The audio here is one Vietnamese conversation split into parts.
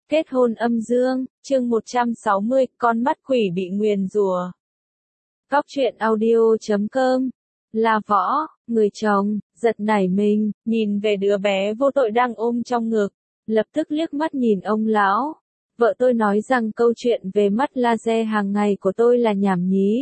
Kết hôn âm dương, chương 160, con mắt quỷ bị nguyền rủa. Góc truyện audio.com. La Võ, người chồng, giật nảy mình, nhìn về đứa bé vô tội đang ôm trong ngực, lập tức liếc mắt nhìn ông lão. Vợ tôi nói rằng câu chuyện về mắt laser hàng ngày của tôi là nhảm nhí.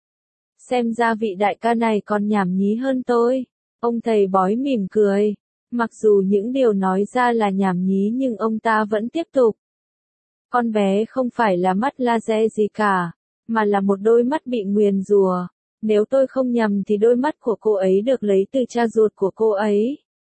Xem ra vị đại ca này còn nhảm nhí hơn tôi. Ông thầy bói mỉm cười. Mặc dù những điều nói ra là nhảm nhí nhưng ông ta vẫn tiếp tục. Con bé không phải là mắt laser gì cả, mà là một đôi mắt bị nguyền rủa. Nếu tôi không nhầm thì đôi mắt của cô ấy được lấy từ cha ruột của cô ấy.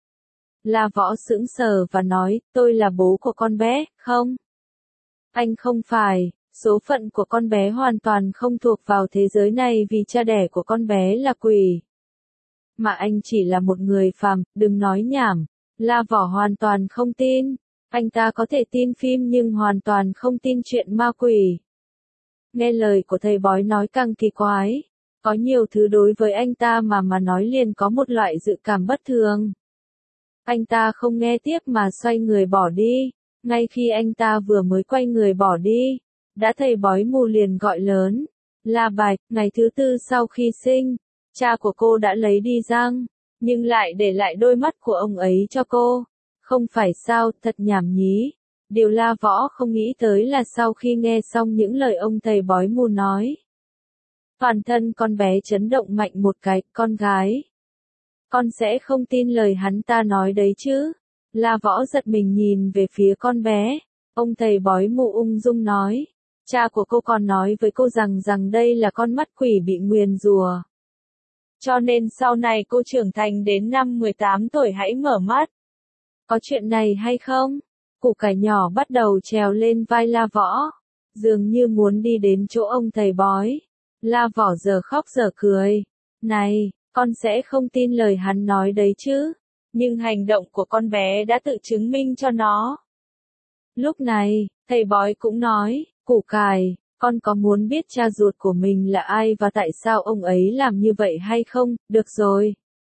La Võ sững sờ và nói, tôi là bố của con bé, không? Anh không phải, số phận của con bé hoàn toàn không thuộc vào thế giới này vì cha đẻ của con bé là quỷ. Mà anh chỉ là một người phàm, đừng nói nhảm. La Võ hoàn toàn không tin. Anh ta có thể tin phim nhưng hoàn toàn không tin chuyện ma quỷ. Nghe lời của thầy bói nói càng kỳ quái. Có nhiều thứ đối với anh ta mà nói liền có một loại dự cảm bất thường. Anh ta không nghe tiếp mà xoay người bỏ đi. Ngay khi anh ta vừa mới quay người bỏ đi, đã thầy bói mù liền gọi lớn. La Bạch, ngày thứ tư sau khi sinh, cha của cô đã lấy đi răng, nhưng lại để lại đôi mắt của ông ấy cho cô. Không phải sao, thật nhảm nhí. Điều La Võ không nghĩ tới là sau khi nghe xong những lời ông thầy bói mù nói, toàn thân con bé chấn động mạnh một cái, con gái. Con sẽ không tin lời hắn ta nói đấy chứ. La Võ giật mình nhìn về phía con bé. Ông thầy bói mù ung dung nói. Cha của cô còn nói với cô rằng đây là con mắt quỷ bị nguyền rủa. Cho nên sau này cô trưởng thành đến năm 18 tuổi hãy mở mắt. Có chuyện này hay không? Củ cải nhỏ bắt đầu trèo lên vai La Võ. Dường như muốn đi đến chỗ ông thầy bói. La Võ giờ khóc giờ cười. Này, con sẽ không tin lời hắn nói đấy chứ. Nhưng hành động của con bé đã tự chứng minh cho nó. Lúc này, thầy bói cũng nói, củ cải, con có muốn biết cha ruột của mình là ai và tại sao ông ấy làm như vậy hay không? Được rồi.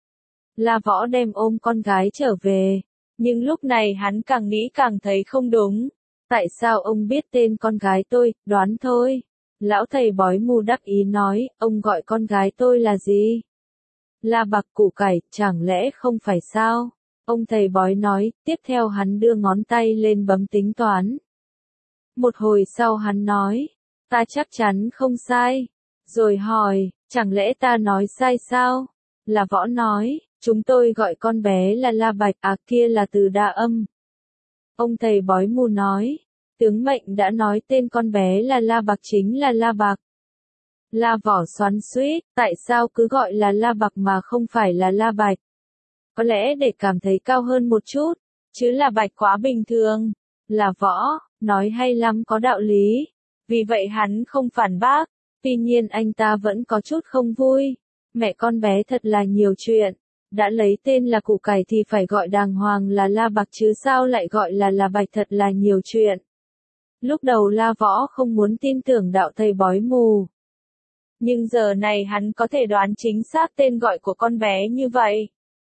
La Võ đem ôm con gái trở về. Nhưng lúc này hắn càng nghĩ càng thấy không đúng. Tại sao ông biết tên con gái tôi, đoán thôi. Lão thầy bói mù đắc ý nói, ông gọi con gái tôi là gì? La Bạc củ cải, chẳng lẽ không phải sao? Ông thầy bói nói, tiếp theo hắn đưa ngón tay lên bấm tính toán. Một hồi sau hắn nói, ta chắc chắn không sai. Rồi hỏi, chẳng lẽ ta nói sai sao? La Võ nói, chúng tôi gọi con bé là La Bạch, kia là từ đa âm. Ông thầy bói mù nói, tướng mệnh đã nói tên con bé là La Bạc chính là La Bạc. La Võ xoắn xuýt, tại sao cứ gọi là La Bạc mà không phải là La Bạch? Có lẽ để cảm thấy cao hơn một chút, chứ là Bạch quá bình thường. La Võ, nói hay lắm có đạo lý. Vì vậy hắn không phản bác, tuy nhiên anh ta vẫn có chút không vui. Mẹ con bé thật là nhiều chuyện. Đã lấy tên là củ cải thì phải gọi đàng hoàng là La Bạc chứ sao lại gọi là La Bạch, thật là nhiều chuyện. Lúc đầu La Võ không muốn tin tưởng đạo thầy bói mù. Nhưng giờ này hắn có thể đoán chính xác tên gọi của con bé như vậy.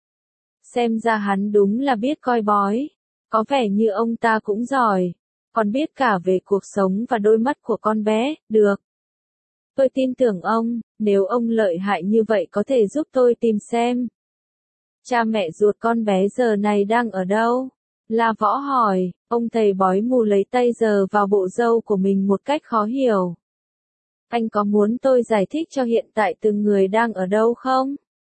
Xem ra hắn đúng là biết coi bói. Có vẻ như ông ta cũng giỏi. Còn biết cả về cuộc sống và đôi mắt của con bé, được. Tôi tin tưởng ông, nếu ông lợi hại như vậy có thể giúp tôi tìm xem. Cha mẹ ruột con bé giờ này đang ở đâu? La Võ hỏi, ông thầy bói mù lấy tay giở vào bộ râu của mình một cách khó hiểu. Anh có muốn tôi giải thích cho hiện tại từng người đang ở đâu không?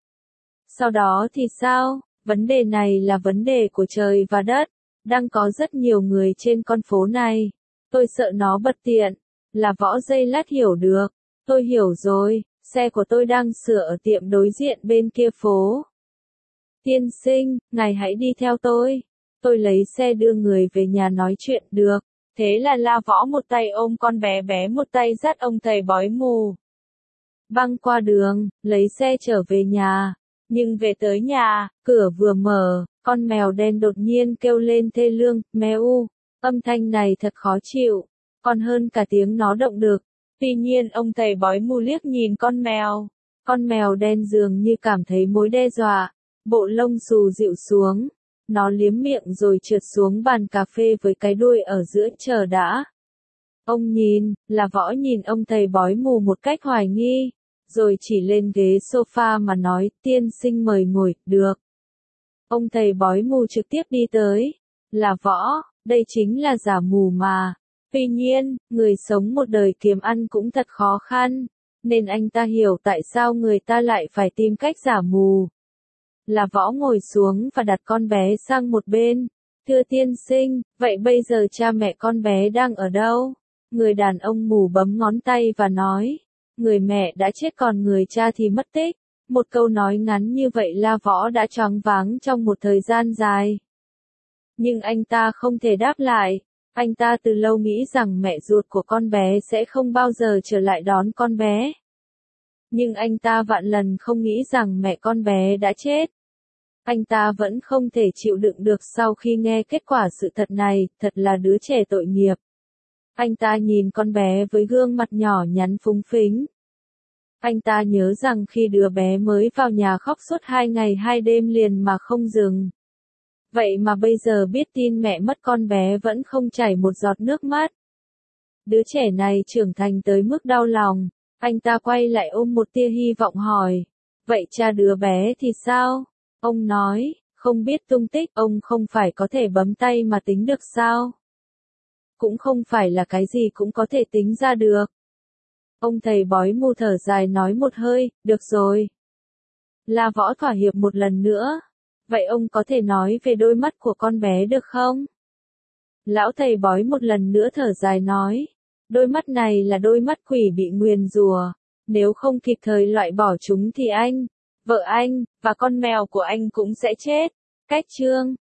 Sau đó thì sao? Vấn đề này là vấn đề của trời và đất. Đang có rất nhiều người trên con phố này. Tôi sợ nó bất tiện. La Võ giây lát hiểu được. Tôi hiểu rồi, xe của tôi đang sửa ở tiệm đối diện bên kia phố. Tiên sinh, ngài hãy đi theo tôi. Tôi lấy xe đưa người về nhà nói chuyện được. Thế là La Võ một tay ôm con bé bé một tay dắt ông thầy bói mù. Băng qua đường, lấy xe trở về nhà. Nhưng về tới nhà, cửa vừa mở, con mèo đen đột nhiên kêu lên thê lương, meo. Âm thanh này thật khó chịu, còn hơn cả tiếng nó động được. Tuy nhiên ông thầy bói mù liếc nhìn con mèo. Con mèo đen dường như cảm thấy mối đe dọa. Bộ lông xù dịu xuống. Nó liếm miệng rồi trượt xuống bàn cà phê với cái đuôi ở giữa. Chờ đã. Ông nhìn, là Võ nhìn ông thầy bói mù một cách hoài nghi, rồi chỉ lên ghế sofa mà nói, tiên sinh mời ngồi. Được. Ông thầy bói mù trực tiếp đi tới. Là Võ, đây chính là giả mù mà. Tuy nhiên, người sống một đời kiếm ăn cũng thật khó khăn, nên anh ta hiểu tại sao người ta lại phải tìm cách giả mù. Là Võ ngồi xuống và đặt con bé sang một bên. Thưa tiên sinh, vậy bây giờ cha mẹ con bé đang ở đâu? Người đàn ông mù bấm ngón tay và nói, người mẹ đã chết còn người cha thì mất tích. Một câu nói ngắn như vậy La Võ đã choáng váng trong một thời gian dài. Nhưng anh ta không thể đáp lại. Anh ta từ lâu nghĩ rằng mẹ ruột của con bé sẽ không bao giờ trở lại đón con bé. Nhưng anh ta vạn lần không nghĩ rằng mẹ con bé đã chết. Anh ta vẫn không thể chịu đựng được sau khi nghe kết quả sự thật này, thật là đứa trẻ tội nghiệp. Anh ta nhìn con bé với gương mặt nhỏ nhắn phúng phính. Anh ta nhớ rằng khi đứa bé mới vào nhà khóc suốt 2 ngày 2 đêm liền mà không dừng. Vậy mà bây giờ biết tin mẹ mất con bé vẫn không chảy một giọt nước mắt. Đứa trẻ này trưởng thành tới mức đau lòng. Anh ta quay lại ôm một tia hy vọng hỏi. Vậy cha đứa bé thì sao? Ông nói, không biết tung tích. Ông không phải có thể bấm tay mà tính được sao? Cũng không phải là cái gì cũng có thể tính ra được. Ông thầy bói mù thở dài nói một hơi, được rồi. La Võ thỏa hiệp một lần nữa. Vậy ông có thể nói về đôi mắt của con bé được không? Lão thầy bói một lần nữa thở dài nói. Đôi mắt này là đôi mắt quỷ bị nguyền rủa. Nếu không kịp thời loại bỏ chúng thì anh, vợ anh, và con mèo của anh cũng sẽ chết. Cách chương